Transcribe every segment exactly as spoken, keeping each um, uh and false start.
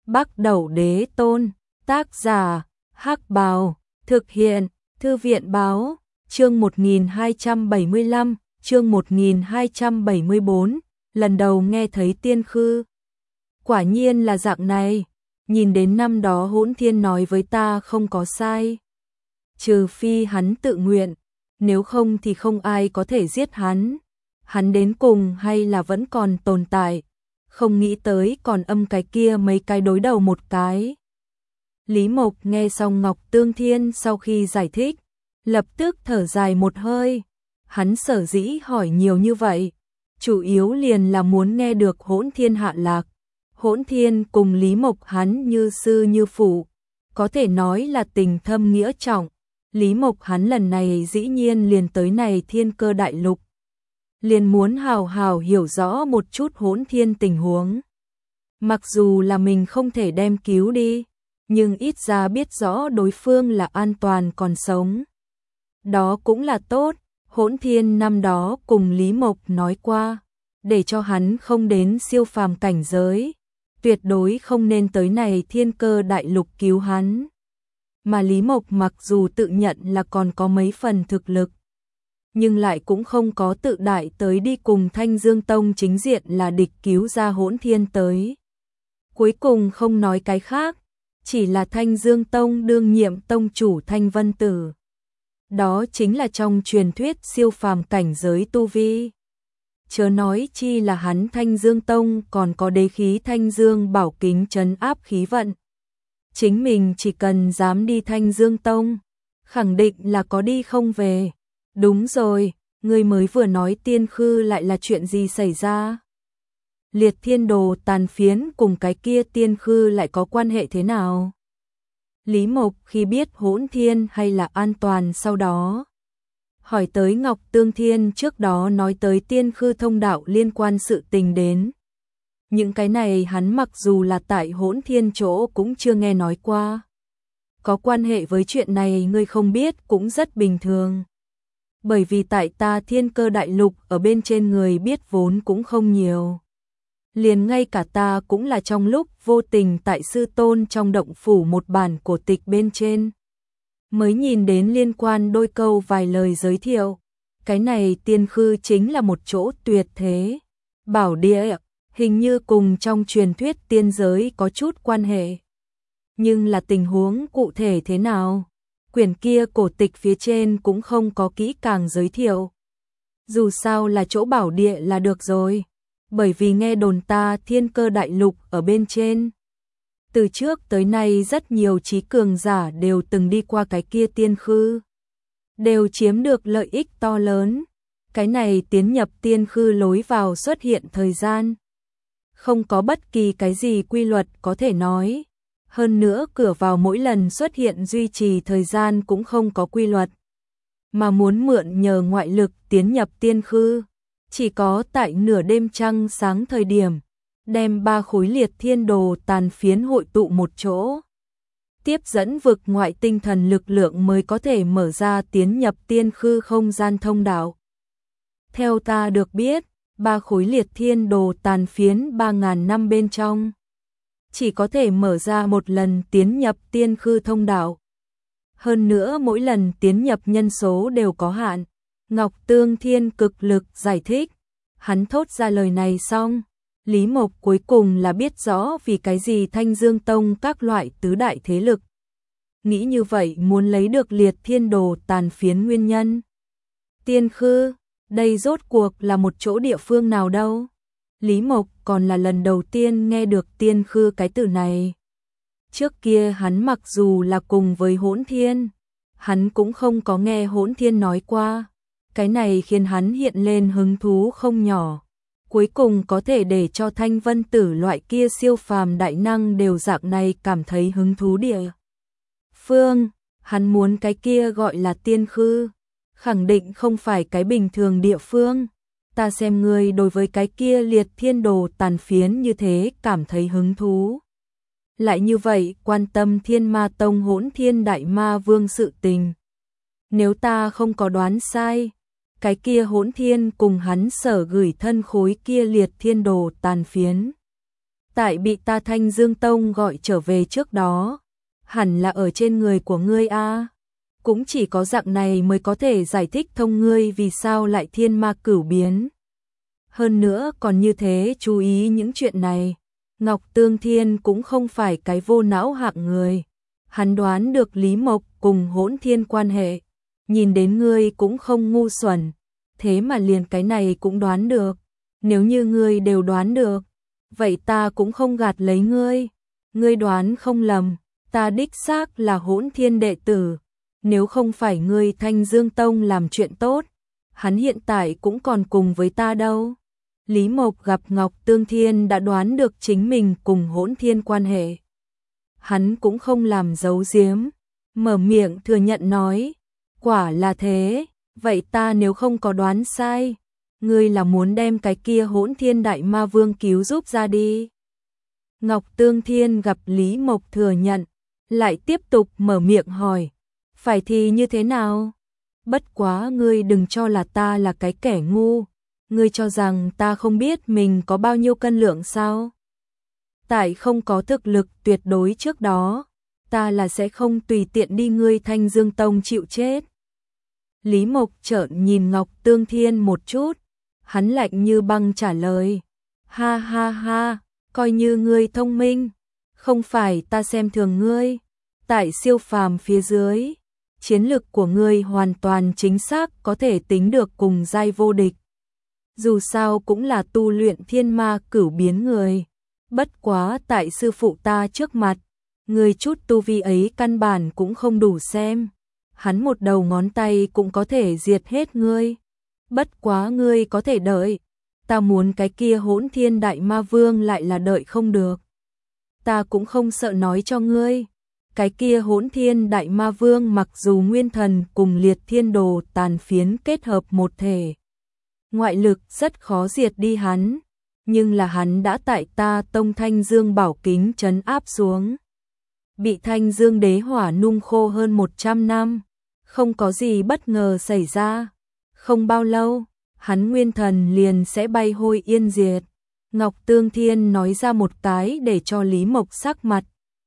Bắc Đẩu Đế Tôn, tác giả, Hắc Bào, thực hiện, Thư viện Báo, chương một nghìn hai trăm bảy mươi lăm, chương một nghìn hai trăm bảy mươi bốn, lần đầu nghe thấy tiên khư. Quả nhiên là dạng này, nhìn đến năm đó Hỗn Thiên nói với ta không có sai. Trừ phi hắn tự nguyện, nếu không thì không ai có thể giết hắn. Hắn đến cùng hay là vẫn còn tồn tại, không nghĩ tới còn âm cái kia mấy cái đối đầu một cái. Lý Mộc nghe xong Ngọc Tương Thiên sau khi giải thích, lập tức thở dài một hơi. Hắn sở dĩ hỏi nhiều như vậy, chủ yếu liền là muốn nghe được Hỗn Thiên hạ lạc. Hỗn Thiên cùng Lý Mộc hắn như sư như phụ, có thể nói là tình thâm nghĩa trọng. Lý Mộc hắn lần này dĩ nhiên liền tới này Thiên Cơ Đại Lục, liền muốn hào hào hiểu rõ một chút Hỗn Thiên tình huống. Mặc dù là mình không thể đem cứu đi, nhưng ít ra biết rõ đối phương là an toàn còn sống. Đó cũng là tốt. Hỗn Thiên năm đó cùng Lý Mộc nói qua, để cho hắn không đến siêu phàm cảnh giới, tuyệt đối không nên tới này Thiên Cơ Đại Lục cứu hắn. Mà Lý Mộc mặc dù tự nhận là còn có mấy phần thực lực, nhưng lại cũng không có tự đại tới đi cùng Thanh Dương Tông chính diện là địch cứu ra Hỗn Thiên tới. Cuối cùng không nói cái khác, chỉ là Thanh Dương Tông đương nhiệm tông chủ Thanh Vân Tử. Đó chính là trong truyền thuyết siêu phàm cảnh giới tu vi. Chớ nói chi là hắn Thanh Dương Tông còn có đế khí Thanh Dương bảo kính trấn áp khí vận. Chính mình chỉ cần dám đi Thanh Dương Tông, khẳng định là có đi không về. Đúng rồi, ngươi mới vừa nói tiên khư lại là chuyện gì xảy ra? Liệt thiên đồ tàn phiến cùng cái kia tiên khư lại có quan hệ thế nào? Lý Mộc khi biết Hỗn Thiên hay là an toàn sau đó, hỏi tới Ngọc Tương Thiên trước đó nói tới tiên khư thông đạo liên quan sự tình đến. Những cái này hắn mặc dù là tại Hỗn Thiên chỗ cũng chưa nghe nói qua. Có quan hệ với chuyện này ngươi không biết cũng rất bình thường. Bởi vì tại ta Thiên Cơ Đại Lục ở bên trên người biết vốn cũng không nhiều. Liền ngay cả ta cũng là trong lúc vô tình tại sư tôn trong động phủ một bản cổ tịch bên trên, mới nhìn đến liên quan đôi câu vài lời giới thiệu. Cái này tiên khư chính là một chỗ tuyệt thế bảo địa, hình như cùng trong truyền thuyết tiên giới có chút quan hệ. Nhưng là tình huống cụ thể thế nào? Quyển kia cổ tịch phía trên cũng không có kỹ càng giới thiệu. Dù sao là chỗ bảo địa là được rồi. Bởi vì nghe đồn ta Thiên Cơ Đại Lục ở bên trên, từ trước tới nay rất nhiều trí cường giả đều từng đi qua cái kia tiên khư, đều chiếm được lợi ích to lớn. Cái này tiến nhập tiên khư lối vào xuất hiện thời gian, không có bất kỳ cái gì quy luật có thể nói. Hơn nữa cửa vào mỗi lần xuất hiện duy trì thời gian cũng không có quy luật, mà muốn mượn nhờ ngoại lực tiến nhập tiên khư, chỉ có tại nửa đêm trăng sáng thời điểm, đem ba khối liệt thiên đồ tàn phiến hội tụ một chỗ, tiếp dẫn vực ngoại tinh thần lực lượng mới có thể mở ra tiến nhập tiên khư không gian thông đạo. Theo ta được biết, ba khối liệt thiên đồ tàn phiến ba ngàn năm bên trong, chỉ có thể mở ra một lần tiến nhập tiên khư thông đạo. Hơn nữa mỗi lần tiến nhập nhân số đều có hạn. Ngọc Tương Thiên cực lực giải thích. Hắn thốt ra lời này xong, Lý Mộc cuối cùng là biết rõ vì cái gì Thanh Dương Tông các loại tứ đại thế lực nghĩ như vậy muốn lấy được liệt thiên đồ tàn phiến nguyên nhân. Tiên khư, đây rốt cuộc là một chỗ địa phương nào đâu? Lý Mộc còn là lần đầu tiên nghe được tiên khư cái từ này. Trước kia hắn mặc dù là cùng với Hỗn Thiên, hắn cũng không có nghe Hỗn Thiên nói qua. Cái này khiến hắn hiện lên hứng thú không nhỏ. Cuối cùng có thể để cho Thanh Vân Tử loại kia siêu phàm đại năng đều dạng này cảm thấy hứng thú địa phương. Hắn muốn cái kia gọi là tiên khư, khẳng định không phải cái bình thường địa phương. Ta xem ngươi đối với cái kia liệt thiên đồ tàn phiến như thế cảm thấy hứng thú, lại như vậy quan tâm Thiên Ma Tông Hỗn Thiên Đại Ma Vương sự tình. Nếu ta không có đoán sai, cái kia Hỗn Thiên cùng hắn sở gửi thân khối kia liệt thiên đồ tàn phiến, tại bị ta Thanh Dương Tông gọi trở về trước đó, hẳn là ở trên người của ngươi a. Cũng chỉ có dạng này mới có thể giải thích thông ngươi vì sao lại thiên ma cửu biến. Hơn nữa còn như thế chú ý những chuyện này, Ngọc Tương Thiên cũng không phải cái vô não hạng người. Hắn đoán được Lý Mộc cùng Hỗn Thiên quan hệ, nhìn đến ngươi cũng không ngu xuẩn, thế mà liền cái này cũng đoán được. Nếu như ngươi đều đoán được, vậy ta cũng không gạt lấy ngươi. Ngươi đoán không lầm, ta đích xác là Hỗn Thiên đệ tử. Nếu không phải ngươi Thanh Dương Tông làm chuyện tốt, hắn hiện tại cũng còn cùng với ta đâu. Lý Mộc gặp Ngọc Tương Thiên đã đoán được chính mình cùng Hỗn Thiên quan hệ. Hắn cũng không làm giấu giếm, mở miệng thừa nhận nói, quả là thế, vậy ta nếu không có đoán sai, ngươi là muốn đem cái kia Hỗn Thiên Đại Ma Vương cứu giúp ra đi. Ngọc Tương Thiên gặp Lý Mộc thừa nhận, lại tiếp tục mở miệng hỏi, phải thì như thế nào? Bất quá ngươi đừng cho là ta là cái kẻ ngu, ngươi cho rằng ta không biết mình có bao nhiêu cân lượng sao? Tại không có thực lực tuyệt đối trước đó, ta là sẽ không tùy tiện đi ngươi Thanh Dương Tông chịu chết. Lý Mộc trợn nhìn Ngọc Tương Thiên một chút, hắn lạnh như băng trả lời, ha ha ha, coi như ngươi thông minh, không phải ta xem thường ngươi, tại siêu phàm phía dưới, chiến lực của ngươi hoàn toàn chính xác có thể tính được cùng giai vô địch. Dù sao cũng là tu luyện thiên ma cửu biến người. Bất quá tại sư phụ ta trước mặt, người chút tu vi ấy căn bản cũng không đủ xem. Hắn một đầu ngón tay cũng có thể diệt hết ngươi. Bất quá ngươi có thể đợi. Ta muốn cái kia Hỗn Thiên Đại Ma Vương lại là đợi không được. Ta cũng không sợ nói cho ngươi. Cái kia Hỗn Thiên Đại Ma Vương mặc dù nguyên thần cùng liệt thiên đồ tàn phiến kết hợp một thể. Ngoại lực rất khó diệt đi hắn. Nhưng là hắn đã tại ta tông Thanh Dương bảo kính trấn áp xuống. Bị Thanh Dương đế hỏa nung khô hơn một trăm năm. Không có gì bất ngờ xảy ra. Không bao lâu, hắn nguyên thần liền sẽ bay hôi yên diệt. Ngọc Tương Thiên nói ra một cái để cho Lý Mộc sắc mặt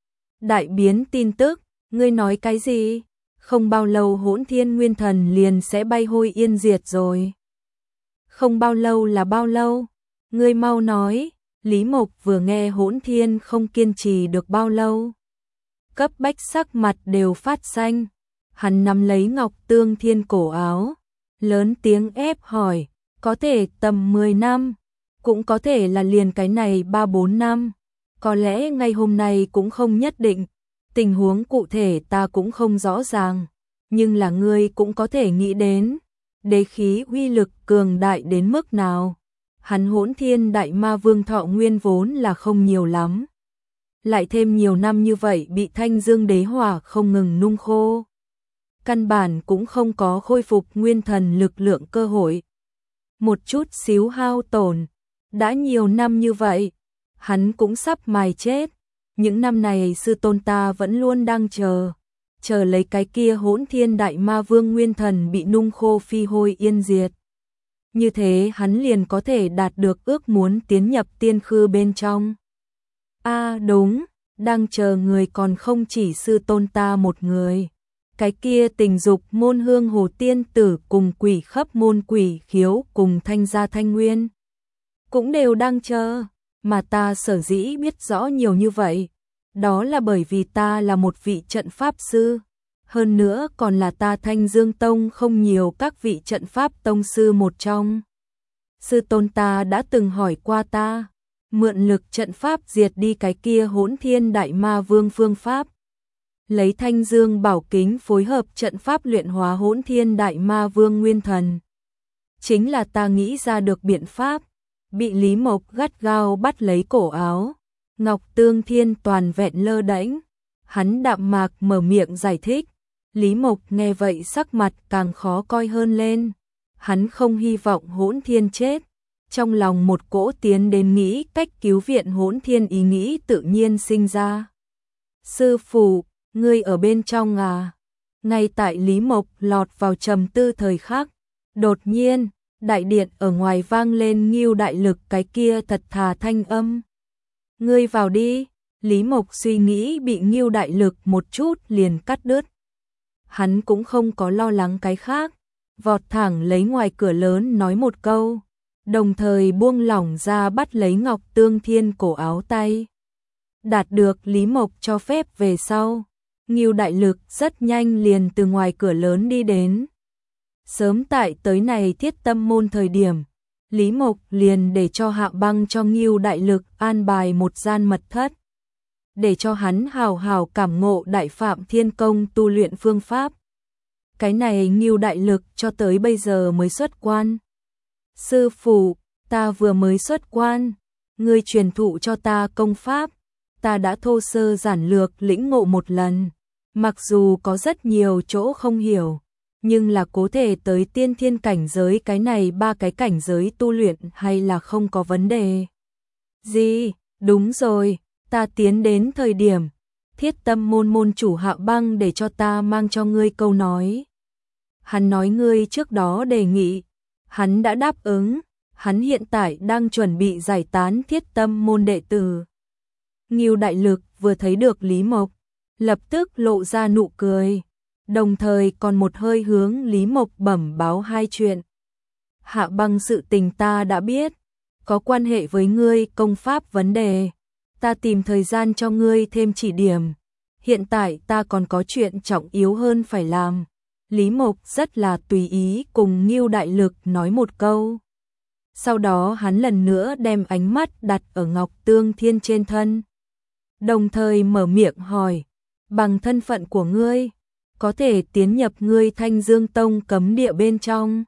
đại biến tin tức. Ngươi nói cái gì? Không bao lâu Hỗn Thiên nguyên thần liền sẽ bay hôi yên diệt rồi. Không bao lâu là bao lâu? Ngươi mau nói. Lý Mộc vừa nghe Hỗn Thiên không kiên trì được bao lâu, cấp bách sắc mặt đều phát xanh. Hắn nắm lấy Ngọc Tương Thiên cổ áo, lớn tiếng ép hỏi, có thể tầm mười năm, cũng có thể là liền cái này ba bốn năm, có lẽ ngay hôm nay cũng không nhất định, tình huống cụ thể ta cũng không rõ ràng, nhưng là ngươi cũng có thể nghĩ đến, đế khí uy lực cường đại đến mức nào. Hắn Hỗn Thiên Đại Ma Vương thọ nguyên vốn là không nhiều lắm, lại thêm nhiều năm như vậy bị Thanh Dương đế hỏa không ngừng nung khô, căn bản cũng không có khôi phục nguyên thần lực lượng cơ hội. Một chút xíu hao tổn, đã nhiều năm như vậy, hắn cũng sắp mài chết. Những năm này sư tôn ta vẫn luôn đang chờ, chờ lấy cái kia Hỗn Thiên Đại Ma Vương nguyên thần bị nung khô phi hôi yên diệt. Như thế hắn liền có thể đạt được ước muốn tiến nhập tiên khư bên trong. A à, đúng, đang chờ người còn không chỉ sư tôn ta một người. Cái kia Tình Dục môn Hương Hồ tiên tử cùng Quỷ Khấp môn Quỷ Khiếu cùng Thanh gia Thanh Nguyên cũng đều đang chờ, mà ta sở dĩ biết rõ nhiều như vậy, đó là bởi vì ta là một vị trận pháp sư, hơn nữa còn là ta Thanh Dương Tông không nhiều các vị trận pháp tông sư một trong. Sư tôn ta đã từng hỏi qua ta, mượn lực trận pháp diệt đi cái kia Hỗn Thiên Đại Ma Vương phương pháp. Lấy Thanh Dương bảo kính phối hợp trận pháp luyện hóa Hỗn Thiên Đại Ma Vương nguyên thần. Chính là ta nghĩ ra được biện pháp, bị Lý Mộc gắt gao bắt lấy cổ áo. Ngọc Tương Thiên toàn vẹn lơ đễnh, hắn đạm mạc mở miệng giải thích. Lý Mộc nghe vậy sắc mặt càng khó coi hơn lên. Hắn không hy vọng Hỗn Thiên chết, trong lòng một cỗ tiến đến nghĩ cách cứu viện Hỗn Thiên ý nghĩ tự nhiên sinh ra. Sư phụ, ngươi ở bên trong à? Ngay tại Lý Mộc lọt vào trầm tư thời khắc, đột nhiên, đại điện ở ngoài vang lên Ngưu Đại Lực cái kia thật thà thanh âm. Ngươi vào đi. Lý Mộc suy nghĩ bị Ngưu Đại Lực một chút liền cắt đứt. Hắn cũng không có lo lắng cái khác, vọt thẳng lấy ngoài cửa lớn nói một câu, đồng thời buông lỏng ra bắt lấy Ngọc Tương Thiên cổ áo tay. Đạt được Lý Mộc cho phép về sau, Ngưu Đại Lực rất nhanh liền từ ngoài cửa lớn đi đến. Sớm tại tới này Thiết Tâm môn thời điểm, Lý Mộc liền để cho Hạ Băng cho Ngưu Đại Lực an bài một gian mật thất, để cho hắn hào hào cảm ngộ Đại Phạm Thiên Công tu luyện phương pháp. Cái này Ngưu Đại Lực cho tới bây giờ mới xuất quan. Sư phụ, ta vừa mới xuất quan, ngươi truyền thụ cho ta công pháp, ta đã thô sơ giản lược lĩnh ngộ một lần, mặc dù có rất nhiều chỗ không hiểu, nhưng là cố thể tới tiên thiên cảnh giới cái này ba cái cảnh giới tu luyện hay là không có vấn đề. Gì? Đúng rồi, ta tiến đến thời điểm, Thiết Tâm môn môn chủ Hạ Băng để cho ta mang cho ngươi câu nói. Hắn nói ngươi trước đó đề nghị, hắn đã đáp ứng, hắn hiện tại đang chuẩn bị giải tán Thiết Tâm môn đệ tử. Ngưu Đại Lực vừa thấy được Lý Mộc, lập tức lộ ra nụ cười, đồng thời còn một hơi hướng Lý Mộc bẩm báo hai chuyện. Hạ Băng sự tình ta đã biết, có quan hệ với ngươi công pháp vấn đề, ta tìm thời gian cho ngươi thêm chỉ điểm. Hiện tại ta còn có chuyện trọng yếu hơn phải làm. Lý Mộc rất là tùy ý cùng Ngưu Đại Lực nói một câu. Sau đó hắn lần nữa đem ánh mắt đặt ở Ngọc Tương Thiên trên thân, đồng thời mở miệng hỏi, bằng thân phận của ngươi, có thể tiến nhập ngươi Thanh Dương Tông cấm địa bên trong.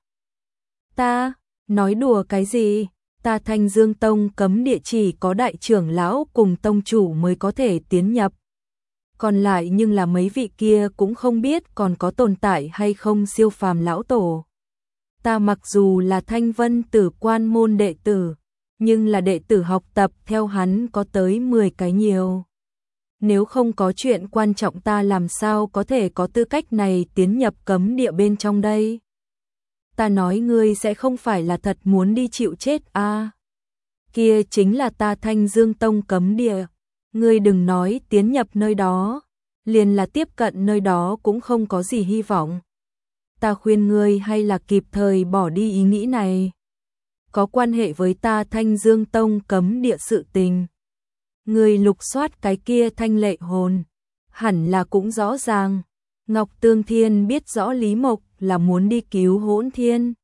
Ta, nói đùa cái gì? Ta Thanh Dương Tông cấm địa chỉ có đại trưởng lão cùng tông chủ mới có thể tiến nhập. Còn lại nhưng là mấy vị kia cũng không biết còn có tồn tại hay không siêu phàm lão tổ. Ta mặc dù là Thanh Vân Tử quan môn đệ tử, nhưng là đệ tử học tập theo hắn có tới mười cái nhiều. Nếu không có chuyện quan trọng ta làm sao có thể có tư cách này tiến nhập cấm địa bên trong đây? Ta nói ngươi sẽ không phải là thật muốn đi chịu chết à? Kia chính là ta Thanh Dương Tông cấm địa. Ngươi đừng nói tiến nhập nơi đó, liền là tiếp cận nơi đó cũng không có gì hy vọng. Ta khuyên ngươi hay là kịp thời bỏ đi ý nghĩ này. Có quan hệ với ta Thanh Dương Tông cấm địa sự tình. Ngươi lục soát cái kia thanh lệ hồn, hẳn là cũng rõ ràng. Ngọc Tương Thiên biết rõ Lý Mộc là muốn đi cứu Hỗn Thiên.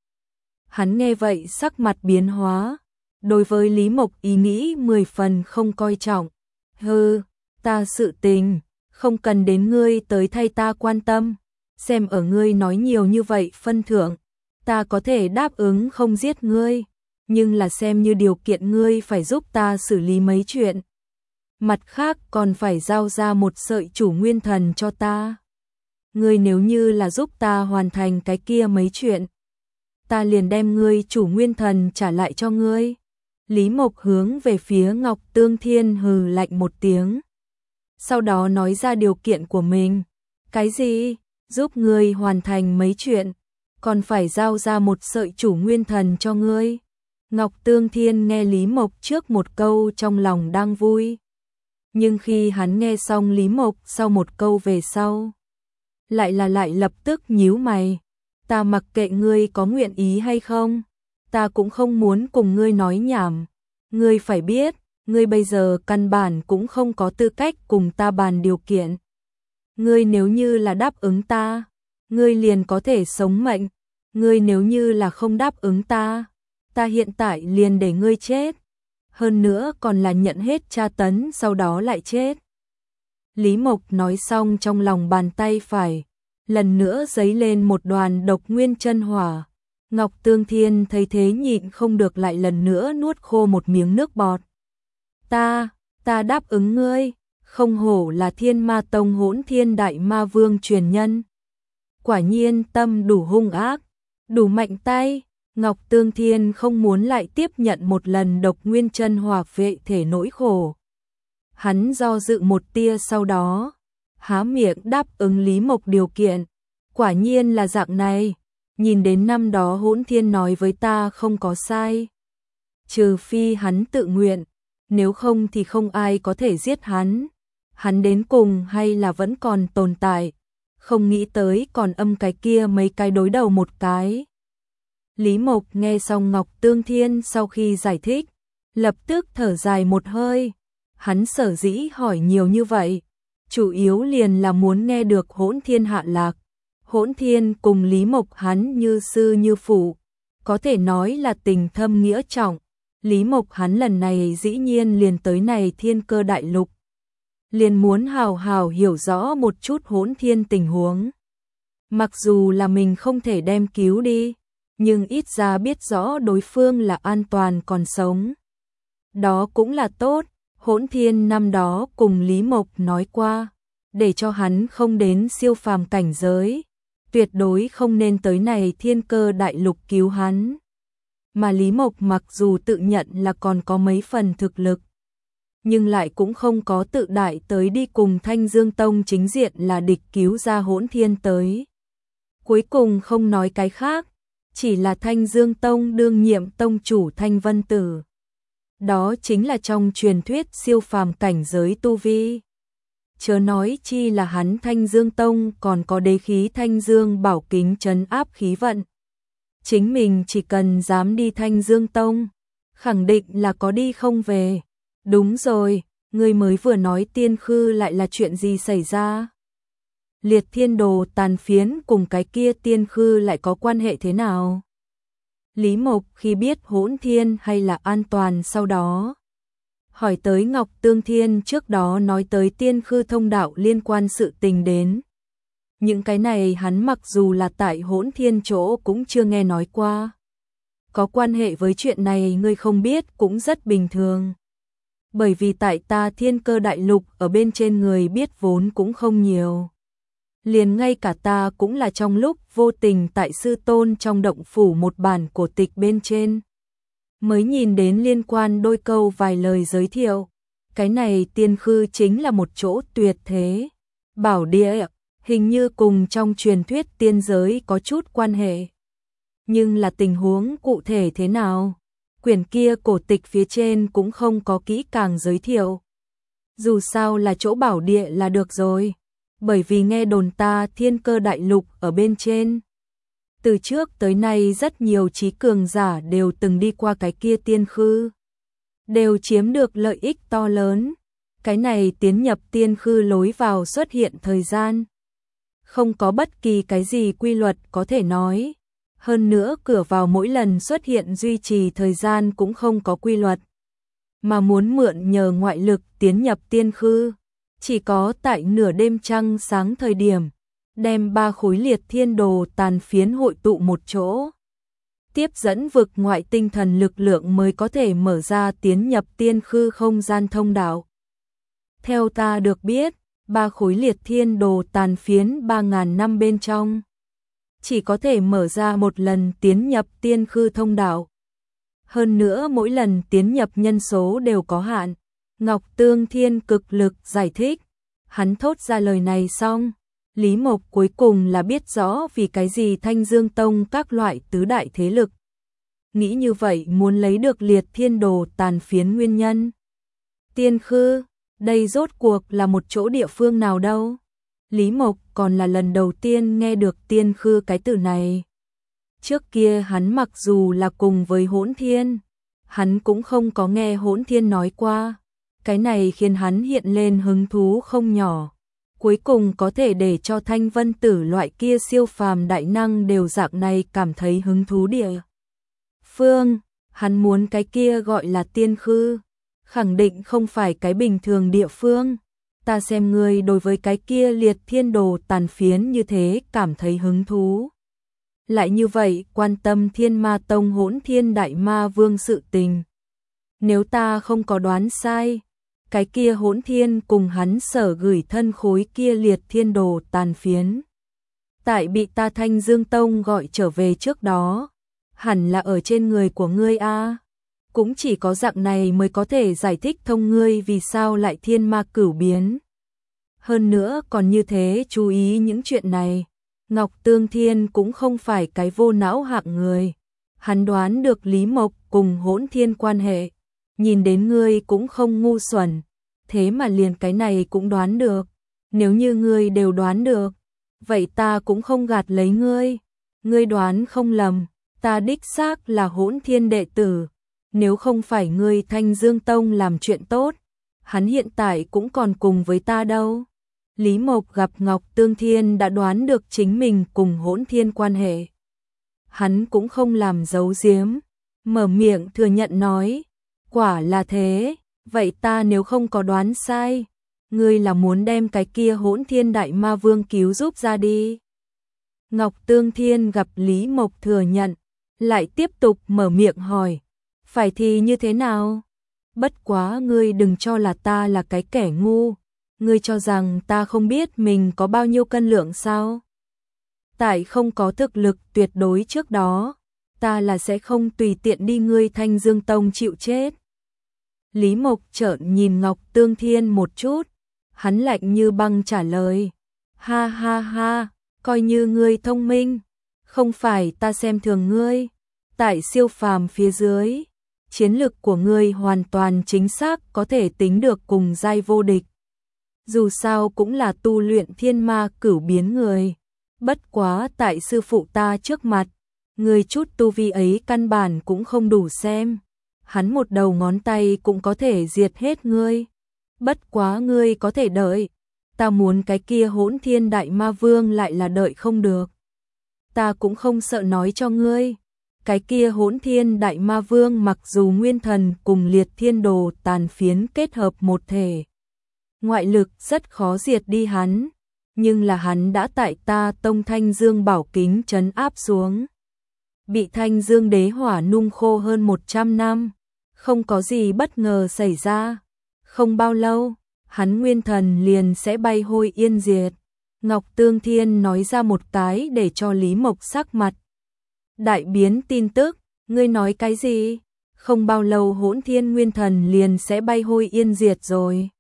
Hắn nghe vậy sắc mặt biến hóa, đối với Lý Mộc ý nghĩ mười phần không coi trọng. Hừ, ta sự tình, không cần đến ngươi tới thay ta quan tâm, xem ở ngươi nói nhiều như vậy phân thưởng, ta có thể đáp ứng không giết ngươi, nhưng là xem như điều kiện ngươi phải giúp ta xử lý mấy chuyện. Mặt khác còn phải giao ra một sợi chủ nguyên thần cho ta. Ngươi nếu như là giúp ta hoàn thành cái kia mấy chuyện, ta liền đem ngươi chủ nguyên thần trả lại cho ngươi. Lý Mộc hướng về phía Ngọc Tương Thiên hừ lạnh một tiếng. Sau đó nói ra điều kiện của mình. Cái gì? Giúp ngươi hoàn thành mấy chuyện, còn phải giao ra một sợi chủ nguyên thần cho ngươi. Ngọc Tương Thiên nghe Lý Mộc trước một câu trong lòng đang vui. Nhưng khi hắn nghe xong Lý Mộc sau một câu về sau, lại là lại lập tức nhíu mày. Ta mặc kệ ngươi có nguyện ý hay không, ta cũng không muốn cùng ngươi nói nhảm. Ngươi phải biết, ngươi bây giờ căn bản cũng không có tư cách cùng ta bàn điều kiện. Ngươi nếu như là đáp ứng ta, ngươi liền có thể sống mệnh. Ngươi nếu như là không đáp ứng ta, ta hiện tại liền để ngươi chết. Hơn nữa còn là nhận hết tra tấn sau đó lại chết. Lý Mộc nói xong trong lòng bàn tay phải, lần nữa giấy lên một đoàn độc nguyên chân hỏa. Ngọc Tương Thiên thấy thế nhịn không được lại lần nữa nuốt khô một miếng nước bọt. Ta, ta đáp ứng ngươi, không hổ là Thiên Ma Tông Hỗn Thiên Đại Ma Vương truyền nhân. Quả nhiên tâm đủ hung ác, đủ mạnh tay. Ngọc Tương Thiên không muốn lại tiếp nhận một lần độc nguyên chân hỏa vệ thể nỗi khổ. Hắn do dự một tia sau đó, há miệng đáp ứng Lý Mộc điều kiện. Quả nhiên là dạng này, nhìn đến năm đó Hỗn Thiên nói với ta không có sai. Trừ phi hắn tự nguyện, nếu không thì không ai có thể giết hắn. Hắn đến cùng hay là vẫn còn tồn tại, không nghĩ tới còn âm cái kia mấy cái đối đầu một cái. Lý Mộc nghe xong Ngọc Tương Thiên sau khi giải thích, lập tức thở dài một hơi. Hắn sở dĩ hỏi nhiều như vậy, chủ yếu liền là muốn nghe được Hỗn Thiên hạ lạc. Hỗn Thiên cùng Lý Mộc hắn như sư như phụ, có thể nói là tình thâm nghĩa trọng. Lý Mộc hắn lần này dĩ nhiên liền tới này Thiên Cơ Đại Lục, liền muốn hào hào hiểu rõ một chút Hỗn Thiên tình huống. Mặc dù là mình không thể đem cứu đi, nhưng ít ra biết rõ đối phương là an toàn còn sống. Đó cũng là tốt. Hỗn Thiên năm đó cùng Lý Mộc nói qua, để cho hắn không đến siêu phàm cảnh giới, tuyệt đối không nên tới này Thiên Cơ Đại Lục cứu hắn. Mà Lý Mộc mặc dù tự nhận là còn có mấy phần thực lực, nhưng lại cũng không có tự đại tới đi cùng Thanh Dương Tông chính diện là địch cứu ra Hỗn Thiên tới. Cuối cùng không nói cái khác, chỉ là Thanh Dương Tông đương nhiệm tông chủ Thanh Vân Tử. Đó chính là trong truyền thuyết siêu phàm cảnh giới tu vi. Chớ nói chi là hắn Thanh Dương Tông còn có đế khí Thanh Dương bảo kính trấn áp khí vận. Chính mình chỉ cần dám đi Thanh Dương Tông, khẳng định là có đi không về. Đúng rồi, ngươi mới vừa nói Tiên Khư lại là chuyện gì xảy ra? Liệt Thiên Đồ tàn phiến cùng cái kia Tiên Khư lại có quan hệ thế nào? Lý Mộc khi biết Hỗn Thiên hay là an toàn sau đó, hỏi tới Ngọc Tương Thiên trước đó nói tới Tiên Khư thông đạo liên quan sự tình đến. Những cái này hắn mặc dù là tại Hỗn Thiên chỗ cũng chưa nghe nói qua. Có quan hệ với chuyện này ngươi không biết cũng rất bình thường. Bởi vì tại ta Thiên Cơ Đại Lục ở bên trên người biết vốn cũng không nhiều. Liền ngay cả ta cũng là trong lúc vô tình tại sư tôn trong động phủ một bản cổ tịch bên trên, mới nhìn đến liên quan đôi câu vài lời giới thiệu. Cái này Tiên Khư chính là một chỗ tuyệt thế bảo địa, hình như cùng trong truyền thuyết tiên giới có chút quan hệ. Nhưng là tình huống cụ thể thế nào? Quyển kia cổ tịch phía trên cũng không có kỹ càng giới thiệu. Dù sao là chỗ bảo địa là được rồi. Bởi vì nghe đồn ta Thiên Cơ Đại Lục ở bên trên, từ trước tới nay rất nhiều trí cường giả đều từng đi qua cái kia Tiên Khư, đều chiếm được lợi ích to lớn. Cái này tiến nhập Tiên Khư lối vào xuất hiện thời gian, không có bất kỳ cái gì quy luật có thể nói. Hơn nữa cửa vào mỗi lần xuất hiện duy trì thời gian cũng không có quy luật, mà muốn mượn nhờ ngoại lực tiến nhập Tiên Khư, chỉ có tại nửa đêm trăng sáng thời điểm, đem ba khối liệt thiên đồ tàn phiến hội tụ một chỗ, tiếp dẫn vực ngoại tinh thần lực lượng mới có thể mở ra tiến nhập Tiên Khư không gian thông đạo. Theo ta được biết, ba khối liệt thiên đồ tàn phiến ba ngàn năm bên trong, chỉ có thể mở ra một lần tiến nhập Tiên Khư thông đạo. Hơn nữa mỗi lần tiến nhập nhân số đều có hạn. Ngọc Tương Thiên cực lực giải thích. Hắn thốt ra lời này xong, Lý Mộc cuối cùng là biết rõ vì cái gì Thanh Dương Tông các loại tứ đại thế lực nghĩ như vậy muốn lấy được liệt thiên đồ tàn phiến nguyên nhân. Tiên Khư, đây rốt cuộc là một chỗ địa phương nào đâu? Lý Mộc còn là lần đầu tiên nghe được Tiên Khư cái từ này. Trước kia hắn mặc dù là cùng với Hỗn Thiên, hắn cũng không có nghe Hỗn Thiên nói qua. Cái này khiến hắn hiện lên hứng thú không nhỏ. Cuối cùng có thể để cho Thanh Vân Tử loại kia siêu phàm đại năng đều dạng này cảm thấy hứng thú địa phương. Hắn muốn cái kia gọi là Tiên Khư, khẳng định không phải cái bình thường địa phương. Ta xem ngươi đối với cái kia liệt thiên đồ tàn phiến như thế cảm thấy hứng thú, lại như vậy quan tâm Thiên Ma Tông Hỗn Thiên Đại Ma Vương sự tình. Nếu ta không có đoán sai, cái kia Hỗn Thiên cùng hắn sở gửi thân khối kia liệt thiên đồ tàn phiến, tại bị ta Thanh Dương Tông gọi trở về trước đó, hẳn là ở trên người của ngươi a. Cũng chỉ có dạng này mới có thể giải thích thông ngươi vì sao lại thiên ma cửu biến. Hơn nữa còn như thế chú ý những chuyện này. Ngọc Tương Thiên cũng không phải cái vô não hạng người. Hắn đoán được Lý Mộc cùng Hỗn Thiên quan hệ, nhìn đến ngươi cũng không ngu xuẩn, thế mà liền cái này cũng đoán được. Nếu như ngươi đều đoán được, vậy ta cũng không gạt lấy ngươi. Ngươi đoán không lầm, ta đích xác là Hỗn Thiên đệ tử. Nếu không phải ngươi Thanh Dương Tông làm chuyện tốt, hắn hiện tại cũng còn cùng với ta đâu. Lý Mộc gặp Ngọc Tương Thiên đã đoán được chính mình cùng Hỗn Thiên quan hệ. Hắn cũng không làm giấu giếm, mở miệng thừa nhận nói, quả là thế, vậy ta nếu không có đoán sai, ngươi là muốn đem cái kia Hỗn Thiên Đại Ma Vương cứu giúp ra đi. Ngọc Tương Thiên gặp Lý Mộc thừa nhận, lại tiếp tục mở miệng hỏi, phải thì như thế nào? Bất quá ngươi đừng cho là ta là cái kẻ ngu, ngươi cho rằng ta không biết mình có bao nhiêu cân lượng sao? Tại không có thực lực tuyệt đối trước đó, ta là sẽ không tùy tiện đi ngươi Thanh Dương Tông chịu chết. Lý Mộc trợn nhìn Ngọc Tương Thiên một chút, hắn lạnh như băng trả lời, ha ha ha, coi như ngươi thông minh, không phải ta xem thường ngươi, tại siêu phàm phía dưới, chiến lực của ngươi hoàn toàn chính xác có thể tính được cùng giai vô địch. Dù sao cũng là tu luyện thiên ma cửu biến người, bất quá tại sư phụ ta trước mặt, ngươi chút tu vi ấy căn bản cũng không đủ xem. Hắn một đầu ngón tay cũng có thể diệt hết ngươi. Bất quá ngươi có thể đợi, ta muốn cái kia Hỗn Thiên Đại Ma Vương lại là đợi không được. Ta cũng không sợ nói cho ngươi, cái kia Hỗn Thiên Đại Ma Vương mặc dù nguyên thần cùng Liệt Thiên Đồ tàn phiến kết hợp một thể, ngoại lực rất khó diệt đi hắn, nhưng là hắn đã tại ta tông Thanh Dương Bảo Kính trấn áp xuống. Bị Thanh Dương Đế Hỏa nung khô hơn một trăm năm, không có gì bất ngờ xảy ra. Không bao lâu, hắn nguyên thần liền sẽ bay hôi yên diệt. Ngọc Tương Thiên nói ra một cái để cho Lý Mộc sắc mặt đại biến tin tức, ngươi nói cái gì? Không bao lâu Hỗn Thiên nguyên thần liền sẽ bay hôi yên diệt rồi.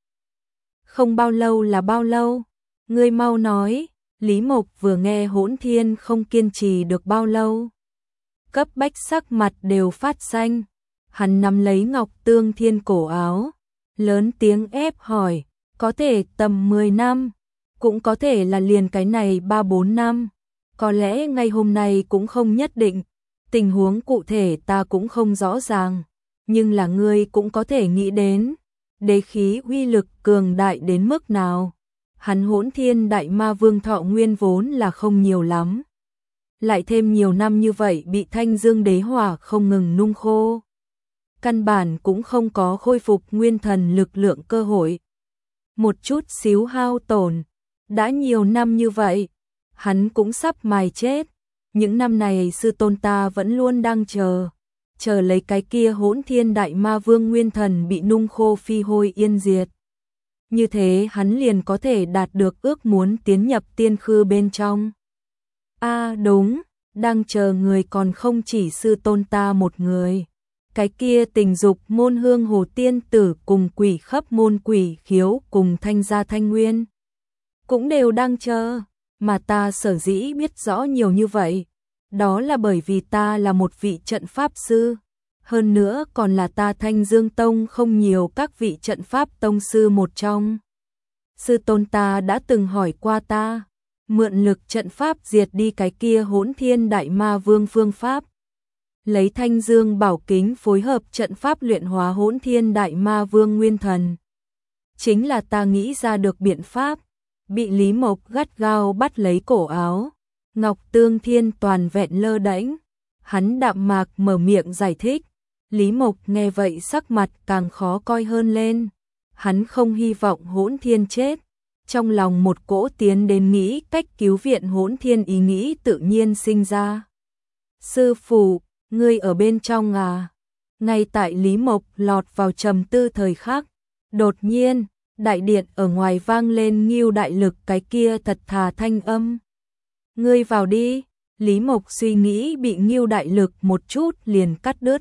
Không bao lâu là bao lâu? Ngươi mau nói. Lý Mộc vừa nghe Hỗn Thiên không kiên trì được bao lâu, cấp bách sắc mặt đều phát xanh. Hắn nắm lấy Ngọc Tương Thiên cổ áo, lớn tiếng ép hỏi, có thể tầm mười năm, cũng có thể là liền cái này ba bốn năm, có lẽ ngay hôm nay cũng không nhất định, tình huống cụ thể ta cũng không rõ ràng, nhưng là ngươi cũng có thể nghĩ đến, đế khí uy lực cường đại đến mức nào. Hắn Hỗn Thiên Đại Ma Vương thọ nguyên vốn là không nhiều lắm, lại thêm nhiều năm như vậy bị Thanh Dương Đế Hỏa không ngừng nung khô, căn bản cũng không có khôi phục nguyên thần lực lượng cơ hội. Một chút xíu hao tổn, đã nhiều năm như vậy, hắn cũng sắp mài chết. Những năm này sư tôn ta vẫn luôn đang chờ, chờ lấy cái kia Hỗn Thiên Đại Ma Vương nguyên thần bị nung khô phi hôi yên diệt. Như thế hắn liền có thể đạt được ước muốn tiến nhập tiên khư bên trong. A à, đúng, đang chờ người còn không chỉ sư tôn ta một người. Cái kia Tình Dục môn Hương Hồ tiên tử cùng Quỷ Khấp môn Quỷ Khiếu cùng Thanh gia Thanh Nguyên cũng đều đang chờ, mà ta sở dĩ biết rõ nhiều như vậy, đó là bởi vì ta là một vị trận pháp sư, hơn nữa còn là ta Thanh Dương Tông không nhiều các vị trận pháp tông sư một trong. Sư tôn ta đã từng hỏi qua ta, mượn lực trận pháp diệt đi cái kia Hỗn Thiên Đại Ma Vương phương pháp. Lấy Thanh Dương Bảo Kính phối hợp trận pháp luyện hóa Hỗn Thiên Đại Ma Vương nguyên thần. Chính là ta nghĩ ra được biện pháp, bị Lý Mộc gắt gao bắt lấy cổ áo. Ngọc Tương Thiên toàn vẹn lơ đễnh, hắn đạm mạc mở miệng giải thích. Lý Mộc nghe vậy sắc mặt càng khó coi hơn lên. Hắn không hy vọng Hỗn Thiên chết, trong lòng một cỗ tiến đến nghĩ cách cứu viện Hỗn Thiên ý nghĩ tự nhiên sinh ra. Sư phụ, ngươi ở bên trong à? Ngay tại Lý Mộc lọt vào trầm tư thời khắc, đột nhiên, đại điện ở ngoài vang lên Ngưu Đại Lực cái kia thật thà thanh âm. Ngươi vào đi. Lý Mộc suy nghĩ bị Ngưu Đại Lực một chút liền cắt đứt.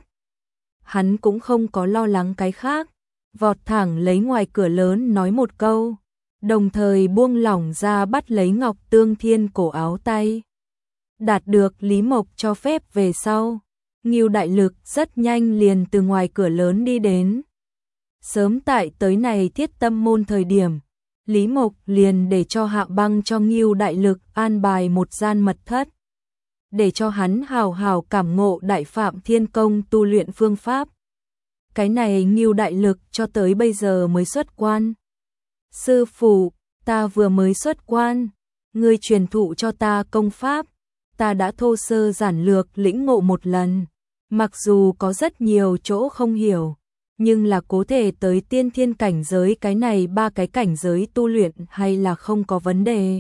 Hắn cũng không có lo lắng cái khác, vọt thẳng lấy ngoài cửa lớn nói một câu, đồng thời buông lỏng ra bắt lấy Ngọc Tương Thiên cổ áo tay. Đạt được Lý Mộc cho phép về sau, Ngưu Đại Lực rất nhanh liền từ ngoài cửa lớn đi đến. Sớm tại tới này Thiết Tâm môn thời điểm, Lý Mộc liền để cho Hạ Băng cho Ngưu Đại Lực an bài một gian mật thất, để cho hắn hào hào cảm ngộ Đại Phạm Thiên Công tu luyện phương pháp. Cái này Ngưu Đại Lực cho tới bây giờ mới xuất quan. Sư phụ, ta vừa mới xuất quan, ngươi truyền thụ cho ta công pháp, ta đã thô sơ giản lược lĩnh ngộ một lần, mặc dù có rất nhiều chỗ không hiểu, nhưng là có thể tới tiên thiên cảnh giới cái này ba cái cảnh giới tu luyện hay là không có vấn đề.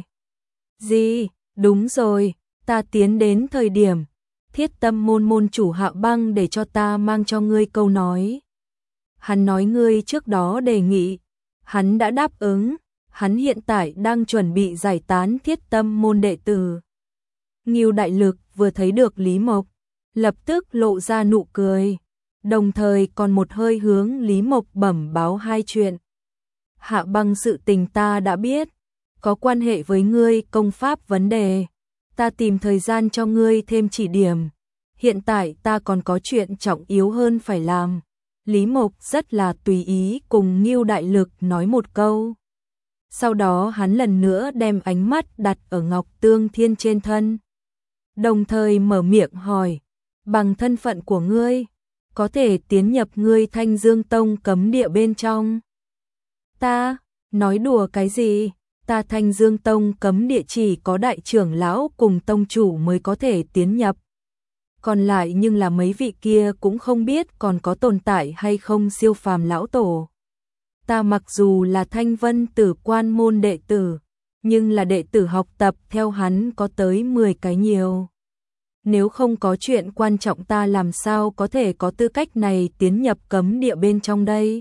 Gì? Đúng rồi, ta tiến đến thời điểm, Thiết Tâm môn môn chủ Hạ Băng để cho ta mang cho ngươi câu nói. Hắn nói ngươi trước đó đề nghị, hắn đã đáp ứng, hắn hiện tại đang chuẩn bị giải tán Thiết Tâm môn đệ tử. Ngưu Đại Lực vừa thấy được Lý Mộc, lập tức lộ ra nụ cười, đồng thời còn một hơi hướng Lý Mộc bẩm báo hai chuyện. Hạ Băng sự tình ta đã biết, có quan hệ với ngươi công pháp vấn đề, ta tìm thời gian cho ngươi thêm chỉ điểm. Hiện tại ta còn có chuyện trọng yếu hơn phải làm. Lý Mộc rất là tùy ý cùng Ngưu Đại Lực nói một câu. Sau đó hắn lần nữa đem ánh mắt đặt ở Ngọc Tương Thiên trên thân, đồng thời mở miệng hỏi, bằng thân phận của ngươi, có thể tiến nhập ngươi Thanh Dương Tông cấm địa bên trong. Ta, nói đùa cái gì, ta Thanh Dương Tông cấm địa chỉ có đại trưởng lão cùng tông chủ mới có thể tiến nhập. Còn lại nhưng là mấy vị kia cũng không biết còn có tồn tại hay không siêu phàm lão tổ. Ta mặc dù là Thanh Vân Tử quan môn đệ tử, nhưng là đệ tử học tập theo hắn có tới mười cái nhiều. Nếu không có chuyện quan trọng ta làm sao có thể có tư cách này tiến nhập cấm địa bên trong đây.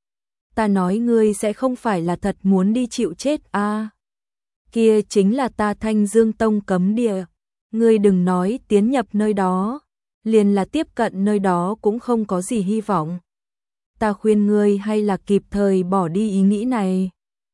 Ta nói ngươi sẽ không phải là thật muốn đi chịu chết à. Kia chính là ta Thanh Dương Tông cấm địa. Ngươi đừng nói tiến nhập nơi đó, liền là tiếp cận nơi đó cũng không có gì hy vọng. Ta khuyên ngươi hay là kịp thời bỏ đi ý nghĩ này.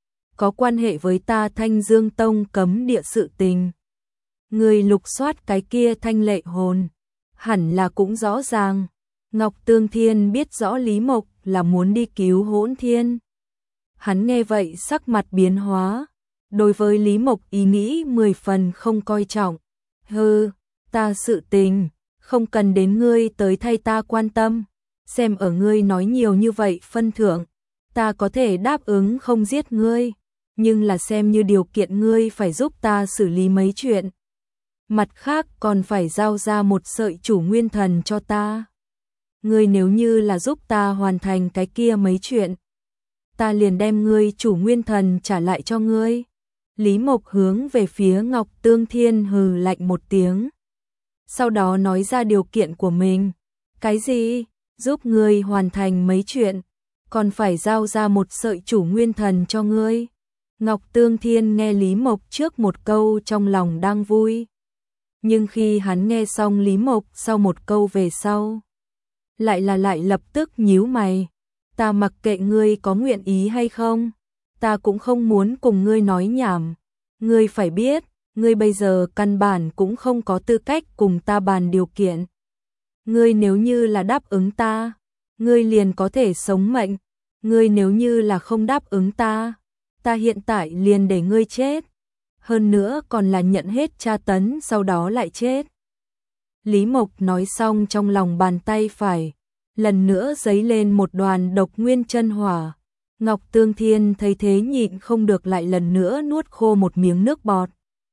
Có quan hệ với ta Thanh Dương Tông cấm địa sự tình. Ngươi lục soát cái kia thanh lệ hồn, hẳn là cũng rõ ràng. Ngọc Tương Thiên biết rõ Lý Mộc là muốn đi cứu Hỗn Thiên. Hắn nghe vậy sắc mặt biến hóa, đối với Lý Mộc ý nghĩ mười phần không coi trọng. Hừ, ta sự tình, không cần đến ngươi tới thay ta quan tâm, xem ở ngươi nói nhiều như vậy phân thưởng, ta có thể đáp ứng không giết ngươi, nhưng là xem như điều kiện ngươi phải giúp ta xử lý mấy chuyện. Mặt khác còn phải giao ra một sợi chủ nguyên thần cho ta. Ngươi nếu như là giúp ta hoàn thành cái kia mấy chuyện, ta liền đem ngươi chủ nguyên thần trả lại cho ngươi. Lý Mộc hướng về phía Ngọc Tương Thiên hừ lạnh một tiếng. Sau đó nói ra điều kiện của mình. Cái gì? Giúp ngươi hoàn thành mấy chuyện, còn phải giao ra một sợi chủ nguyên thần cho ngươi. Ngọc Tương Thiên nghe Lý Mộc trước một câu trong lòng đang vui. Nhưng khi hắn nghe xong Lý Mộc sau một câu về sau, lại là lại lập tức nhíu mày. Ta mặc kệ ngươi có nguyện ý hay không, ta cũng không muốn cùng ngươi nói nhảm. Ngươi phải biết, ngươi bây giờ căn bản cũng không có tư cách cùng ta bàn điều kiện. Ngươi nếu như là đáp ứng ta, ngươi liền có thể sống mệnh. Ngươi nếu như là không đáp ứng ta, ta hiện tại liền để ngươi chết. Hơn nữa còn là nhận hết tra tấn sau đó lại chết. Lý Mộc nói xong trong lòng bàn tay phải, lần nữa giấy lên một đoàn độc nguyên chân hỏa. Ngọc Tương Thiên thấy thế nhịn không được lại lần nữa nuốt khô một miếng nước bọt.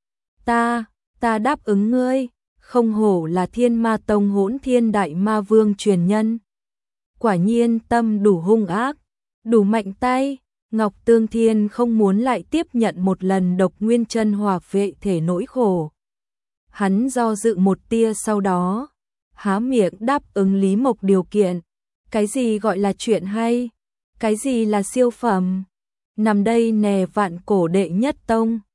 Ta, ta đáp ứng ngươi, không hổ là Thiên Ma Tông Hỗn Thiên Đại Ma Vương truyền nhân. Quả nhiên tâm đủ hung ác, đủ mạnh tay. Ngọc Tương Thiên không muốn lại tiếp nhận một lần độc nguyên chân hỏa vệ thể nỗi khổ. Hắn do dự một tia sau đó, há miệng đáp ứng Lý Mộc điều kiện. Cái gì gọi là chuyện hay? Cái gì là siêu phẩm? Nằm đây nè vạn cổ đệ nhất tông,